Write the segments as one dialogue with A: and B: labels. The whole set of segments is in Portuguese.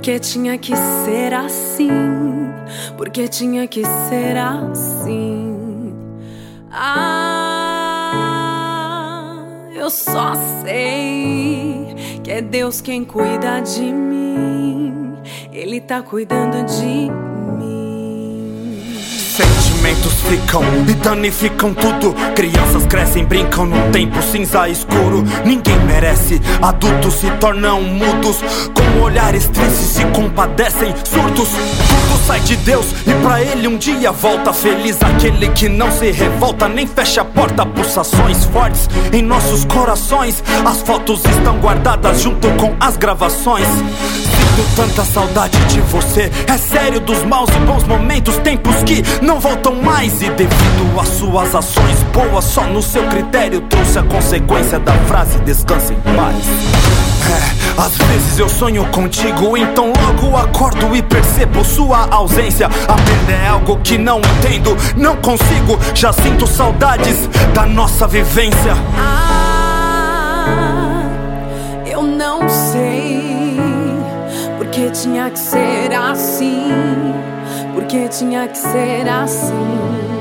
A: Porque tinha que ser assim, porque tinha que ser assim. Eu só sei que é Deus quem cuida de mim. Ele tá cuidando de mim.
B: Sentimentos ficam e danificam tudo. Crianças crescem, brincam num tempo cinza escuro. Ninguém merece, adultos se tornam mudos, com olhares tristes se compadecem, surdos. Tudo sai de Deus e pra Ele um dia volta. Feliz aquele que não se revolta, nem fecha a porta. Pulsações fortes em nossos corações. As fotos estão guardadas junto com as gravações. Sinto tanta saudade de você. É sério, dos maus e bons momentos, tempos que não voltam mais. E devido às suas ações boas, só no seu critério trouxe a consequência da frase: descanse em paz. Às vezes eu sonho contigo, então logo acordo e percebo sua ausência. A perda é algo que não entendo, não consigo. Já sinto saudades da nossa vivência.
A: Eu não sei porque tinha que ser assim, porque tinha que ser assim.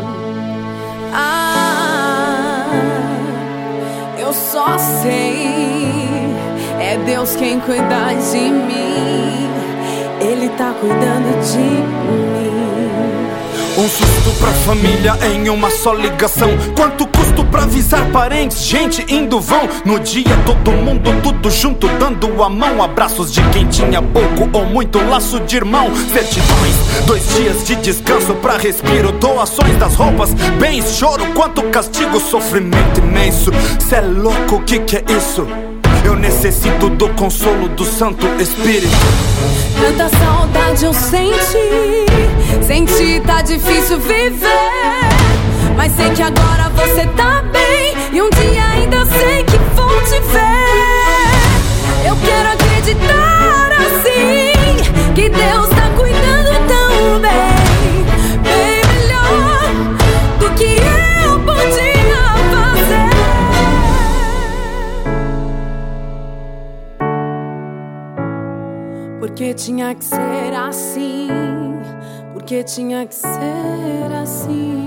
A: Eu só sei, é Deus quem cuida de mim. Ele tá cuidando de mim.
B: Um susto pra família em uma só ligação. Quanto custo pra avisar parentes? Gente indo vão. No dia todo mundo tudo junto, dando a mão. Abraços de quem tinha pouco ou muito, laço de irmão. Certidões, 2 dias de descanso pra respiro. Doações das roupas, bens, choro. Quanto castigo, sofrimento imenso. Cê é louco, o que é isso? Eu necessito do consolo do Santo Espírito.
A: Tanta saudade eu senti, tá difícil viver. Mas sei que agora você tá bem, e um dia ainda sei que vou te ver. Eu quero acreditar assim, que Deus tá cuidando tão bem, bem melhor do que eu podia fazer. Porque tinha que ser assim, porque tinha que ser assim.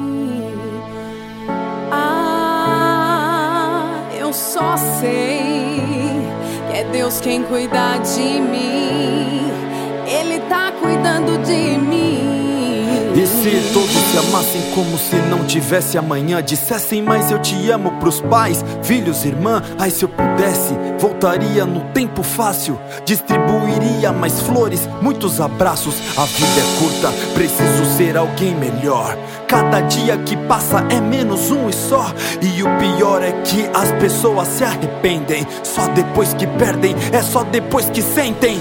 A: Eu só sei que é Deus quem cuida de mim. Ele tá cuidando de mim.
B: E se todos se amassem como se não tivesse amanhã? Dissessem mais eu te amo pros pais, filhos, irmã. Ai, se eu pudesse, voltaria no tempo fácil. Distribuiria mais flores, muitos abraços. A vida é curta, preciso ser alguém melhor. Cada dia que passa é menos um e só. E o pior é que as pessoas se arrependem só depois que perdem, é só depois que sentem.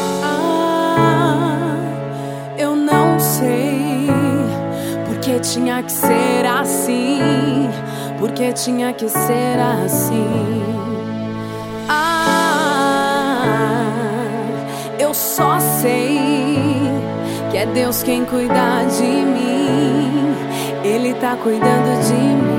A: Eu não sei porque tinha que ser assim, porque tinha que ser assim. Eu só sei que é Deus quem cuida de mim. Ele tá cuidando de mim.